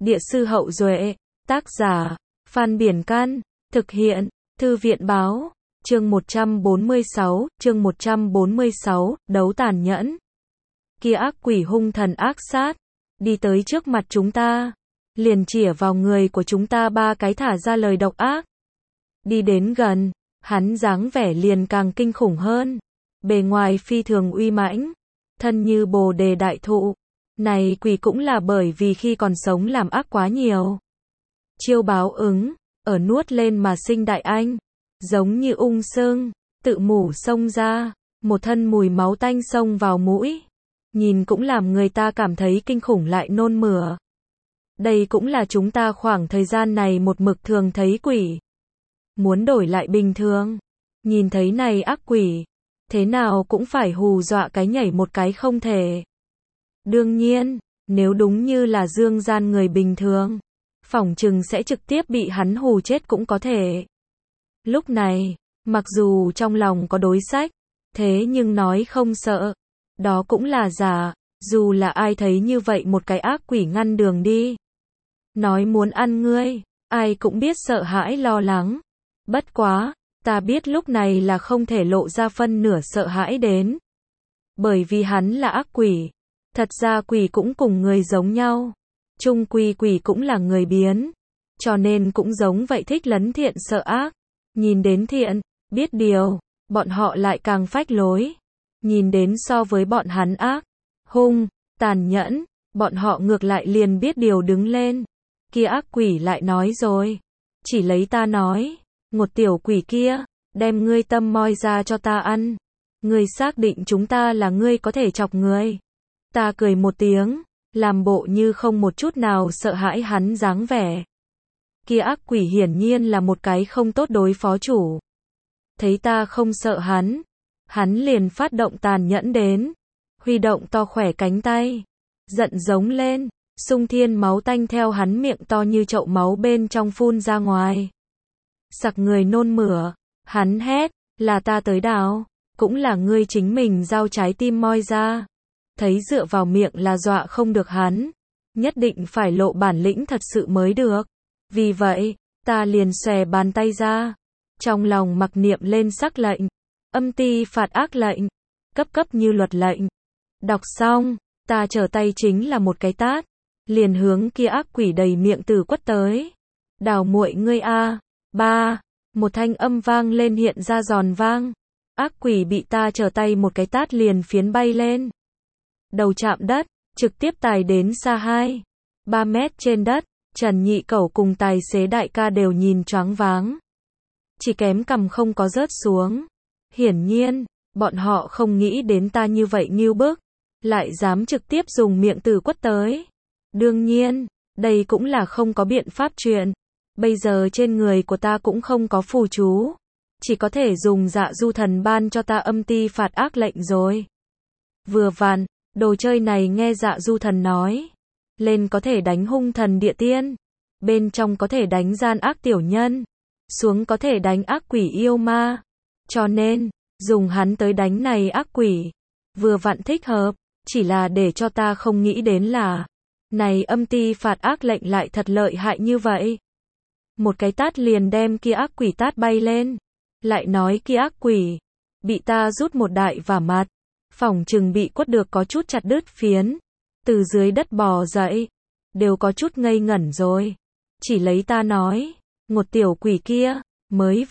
Địa sư Hậu Duệ, tác giả, Phan Biển Can, thực hiện, Thư viện Báo, chương 146, đấu tàn nhẫn. Kia ác quỷ hung thần ác sát, đi tới trước mặt chúng ta, liền chĩa vào người của chúng ta 3 cái thả ra lời độc ác. Đi đến gần, hắn dáng vẻ liền càng kinh khủng hơn, bề ngoài phi thường uy mãnh, thân như Bồ đề đại thụ. Này quỷ cũng là bởi vì khi còn sống làm ác quá nhiều. Chiêu báo ứng, ở nuốt lên mà sinh đại anh, giống như ung sưng, tự mủ xông ra, một thân mùi máu tanh xông vào mũi, nhìn cũng làm người ta cảm thấy kinh khủng lại nôn mửa. Đây cũng là chúng ta khoảng thời gian này một mực thường thấy quỷ. Muốn đổi lại bình thường, nhìn thấy này ác quỷ, thế nào cũng phải hù dọa cái nhảy một cái không thể. Đương nhiên, nếu đúng như là dương gian người bình thường, phỏng chừng sẽ trực tiếp bị hắn hù chết cũng có thể. Lúc này, mặc dù trong lòng có đối sách, thế nhưng nói không sợ, đó cũng là giả, dù là ai thấy như vậy một cái ác quỷ ngăn đường đi, nói muốn ăn ngươi, ai cũng biết sợ hãi lo lắng. Bất quá, ta biết lúc này là không thể lộ ra phân nửa sợ hãi đến. Bởi vì hắn là ác quỷ. Thật ra quỷ cũng cùng người giống nhau. Chung quy quỷ cũng là người biến. Cho nên cũng giống vậy thích lấn thiện sợ ác. Nhìn đến thiện, biết điều, bọn họ lại càng phách lối. Nhìn đến so với bọn hắn ác, hung, tàn nhẫn, bọn họ ngược lại liền biết điều đứng lên. Kia ác quỷ lại nói rồi. Chỉ lấy ta nói, một tiểu quỷ kia, đem ngươi tâm moi ra cho ta ăn. Ngươi xác định chúng ta là ngươi có thể chọc người. Ta cười một tiếng, làm bộ như không một chút nào sợ hãi hắn dáng vẻ. Kia ác quỷ hiển nhiên là một cái không tốt đối phó chủ. Thấy ta không sợ hắn liền phát động tàn nhẫn đến, huy động to khỏe cánh tay, giận giống lên, xung thiên máu tanh theo hắn miệng to như chậu máu bên trong phun ra ngoài. Sặc người nôn mửa, hắn hét, là ta tới đào, cũng là ngươi chính mình giao trái tim moi ra. Thấy dựa vào miệng là dọa không được hắn, nhất định phải lộ bản lĩnh thật sự mới được. Vì vậy, ta liền xòe bàn tay ra, trong lòng mặc niệm lên sắc lệnh, âm ti phạt ác lệnh, cấp cấp như luật lệnh. Đọc xong, ta trở tay chính là một cái tát, liền hướng kia ác quỷ đầy miệng từ quất tới. Đào muội ngươi a, ba, một thanh âm vang lên hiện ra giòn vang. Ác quỷ bị ta trở tay một cái tát liền phiến bay lên. Đầu chạm đất, trực tiếp tài đến xa 2-3 mét trên đất, Trần Nhị Cẩu cùng tài xế đại ca đều nhìn choáng váng. Chỉ kém cằm không có rớt xuống. Hiển nhiên, bọn họ không nghĩ đến ta như vậy ngưu bức, lại dám trực tiếp dùng miệng từ quất tới. Đương nhiên, đây cũng là không có biện pháp chuyện. Bây giờ trên người của ta cũng không có phù chú, chỉ có thể dùng Dạ Du Thần ban cho ta âm ti phạt ác lệnh rồi. Vừa vặn, đồ chơi này nghe Dạ Du Thần nói, lên có thể đánh hung thần địa tiên, bên trong có thể đánh gian ác tiểu nhân, xuống có thể đánh ác quỷ yêu ma. Cho nên, dùng hắn tới đánh này ác quỷ, vừa vặn thích hợp, chỉ là để cho ta không nghĩ đến là, này âm ti phạt ác lệnh lại thật lợi hại như vậy. Một cái tát liền đem kia ác quỷ tát bay lên. Lại nói kia ác quỷ, bị ta rút một đại vả mặt, phỏng chừng bị quất được có chút chặt đứt phiến, từ dưới đất bò dậy, đều có chút ngây ngẩn rồi. Chỉ lấy ta nói, một tiểu quỷ kia, mới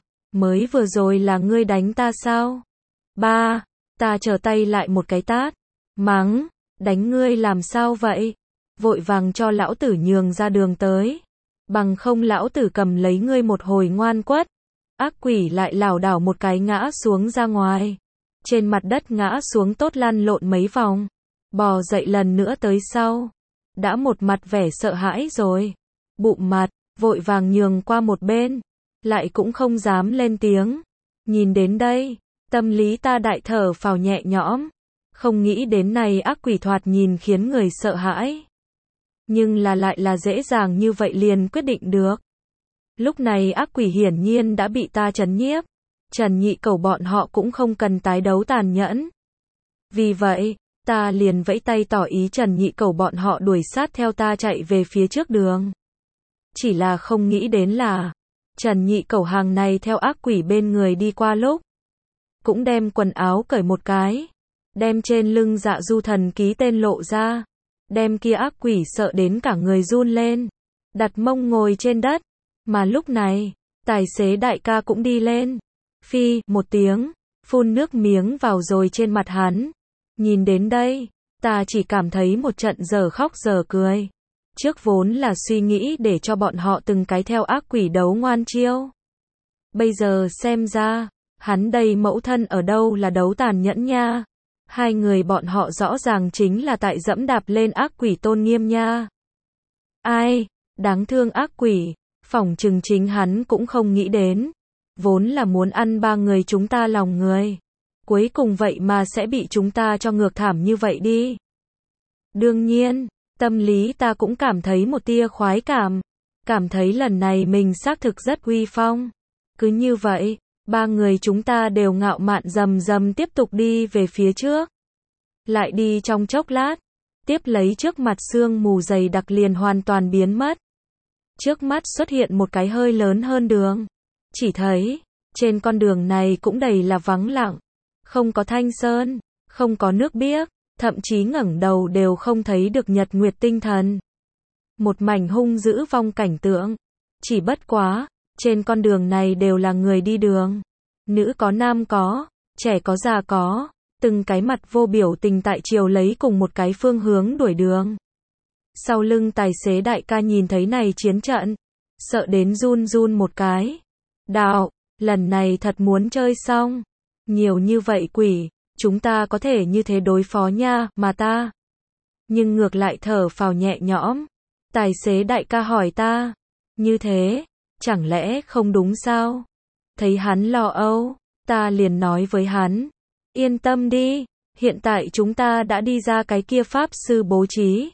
vừa rồi là ngươi đánh ta sao? Ba, ta trở tay lại một cái tát, mắng, đánh ngươi làm sao vậy? Vội vàng cho lão tử nhường ra đường tới, bằng không lão tử cầm lấy ngươi một hồi ngoan quất. Ác quỷ lại lảo đảo một cái ngã xuống ra ngoài. Trên mặt đất ngã xuống tốt lăn lộn mấy vòng. Bò dậy lần nữa tới sau. Đã một mặt vẻ sợ hãi rồi. Bụm mặt, vội vàng nhường qua một bên. Lại cũng không dám lên tiếng. Nhìn đến đây, tâm lý ta đại thở phào nhẹ nhõm. Không nghĩ đến này ác quỷ thoạt nhìn khiến người sợ hãi. Nhưng lại là dễ dàng như vậy liền quyết định được. Lúc này ác quỷ hiển nhiên đã bị ta trấn nhiếp. Trần Nhị Cẩu bọn họ cũng không cần tái đấu tàn nhẫn. Vì vậy, Ta liền vẫy tay tỏ ý Trần Nhị Cẩu bọn họ đuổi sát theo ta chạy về phía trước đường. Chỉ là không nghĩ đến là, Trần Nhị Cẩu hàng này theo ác quỷ bên người đi qua lúc, cũng đem quần áo cởi một cái, đem trên lưng Dạ Du Thần ký tên lộ ra, đem kia ác quỷ sợ đến cả người run lên, đặt mông ngồi trên đất, mà lúc này, tài xế đại ca cũng đi lên, phi, một tiếng, phun nước miếng vào rồi trên mặt hắn. Nhìn đến đây, ta chỉ cảm thấy một trận giờ khóc giờ cười. Trước vốn là suy nghĩ để cho bọn họ từng cái theo ác quỷ đấu ngoan chiêu. Bây giờ xem ra, hắn đây mẫu thân ở đâu là đấu tàn nhẫn nha. Hai người bọn họ rõ ràng chính là tại dẫm đạp lên ác quỷ tôn nghiêm nha. Ai, đáng thương ác quỷ, phỏng chừng chính hắn cũng không nghĩ đến. Vốn là muốn ăn ba người chúng ta lòng người. Cuối cùng vậy mà sẽ bị chúng ta cho ngược thảm như vậy đi. Đương nhiên, tâm lý ta cũng cảm thấy một tia khoái cảm thấy lần này mình xác thực rất uy phong. Cứ như vậy, ba người chúng ta đều ngạo mạn rầm rầm tiếp tục đi về phía trước. Lại đi trong chốc lát, tiếp lấy trước mặt sương mù dày đặc liền hoàn toàn biến mất. Trước mắt xuất hiện một cái hơi lớn hơn đường. Chỉ thấy, trên con đường này cũng đầy là vắng lặng. Không có thanh sơn, không có nước biếc, thậm chí ngẩng đầu đều không thấy được nhật nguyệt tinh thần. Một mảnh hung dữ vong cảnh tượng. Chỉ bất quá, trên con đường này đều là người đi đường. Nữ có nam có, trẻ có già có, từng cái mặt vô biểu tình tại chiều lấy cùng một cái phương hướng đuổi đường. Sau lưng tài xế đại ca nhìn thấy này chiến trận, sợ đến run run một cái. Đạo, lần này thật muốn chơi xong. Nhiều như vậy quỷ, chúng ta có thể như thế đối phó nha, mà ta. Nhưng ngược lại thở phào nhẹ nhõm. Tài xế đại ca hỏi ta, như thế, chẳng lẽ không đúng sao? Thấy hắn lo âu, ta liền nói với hắn, yên tâm đi, hiện tại chúng ta đã đi ra cái kia pháp sư bố trí.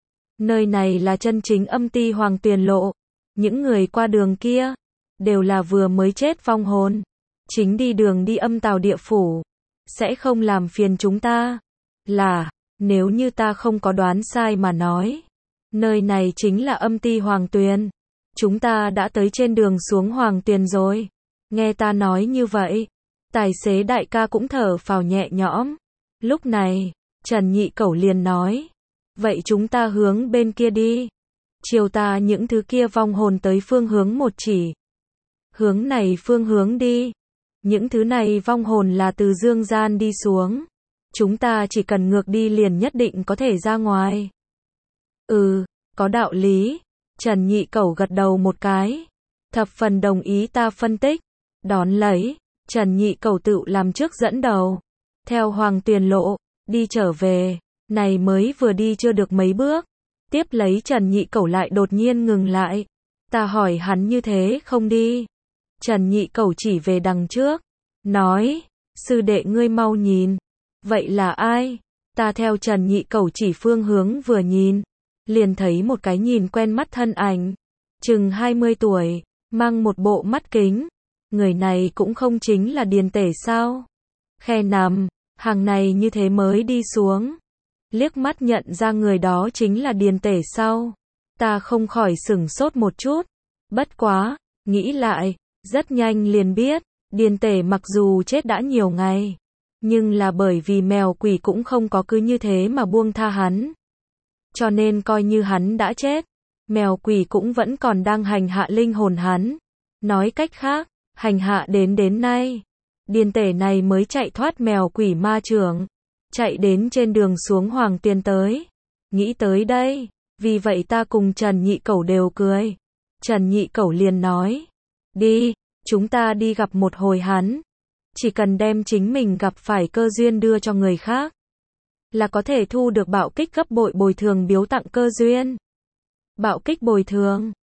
Nơi này là chân chính âm ti Hoàng Tuyền Lộ, những người qua đường kia, đều là vừa mới chết vong hồn. Chính đi đường đi âm tào địa phủ, sẽ không làm phiền chúng ta. Là, nếu như ta không có đoán sai mà nói, nơi này chính là âm ti Hoàng Tuyền. Chúng ta đã tới trên đường xuống Hoàng Tuyền rồi. Nghe ta nói như vậy, tài xế đại ca cũng thở phào nhẹ nhõm. Lúc này, Trần Nhị Cẩu liền nói, vậy chúng ta hướng bên kia đi. Chiều ta những thứ kia vong hồn tới phương hướng một chỉ. Hướng này phương hướng đi. Những thứ này vong hồn là từ dương gian đi xuống. Chúng ta chỉ cần ngược đi liền nhất định có thể ra ngoài. Có đạo lý. Trần Nhị Cẩu gật đầu một cái. Thập phần đồng ý ta phân tích. Đón lấy, Trần Nhị Cẩu tự làm trước dẫn đầu. Theo Hoàng Tuyền Lộ, đi trở về. Này mới vừa đi chưa được mấy bước. Tiếp lấy Trần Nhị Cẩu lại đột nhiên ngừng lại. Ta hỏi hắn như thế không đi. Trần Nhị Cẩu chỉ về đằng trước. Nói, sư đệ ngươi mau nhìn. Vậy là ai? Ta theo Trần Nhị Cẩu chỉ phương hướng vừa nhìn. Liền thấy một cái nhìn quen mắt thân ảnh. Chừng 20 tuổi, mang một bộ mắt kính. Người này cũng không chính là Điền Tể sao? Khe nằm, hàng này như thế mới đi xuống. Liếc mắt nhận ra người đó chính là Điền Tể sao? Ta không khỏi sửng sốt một chút. Bất quá, nghĩ lại, rất nhanh liền biết, Điền Tể mặc dù chết đã nhiều ngày, nhưng là bởi vì mèo quỷ cũng không có cứ như thế mà buông tha hắn. Cho nên coi như hắn đã chết, mèo quỷ cũng vẫn còn đang hành hạ linh hồn hắn. Nói cách khác, hành hạ đến nay, Điền Tể này mới chạy thoát mèo quỷ ma trưởng, chạy đến trên đường xuống Hoàng Tuyền tới. Nghĩ tới đây, vì vậy ta cùng Trần Nhị Cẩu đều cười. Trần Nhị Cẩu liền nói, đi, chúng ta đi gặp một hồi hắn. Chỉ cần đem chính mình gặp phải cơ duyên đưa cho người khác, là có thể thu được bạo kích gấp bội bồi thường biếu tặng cơ duyên. Bạo kích bồi thường,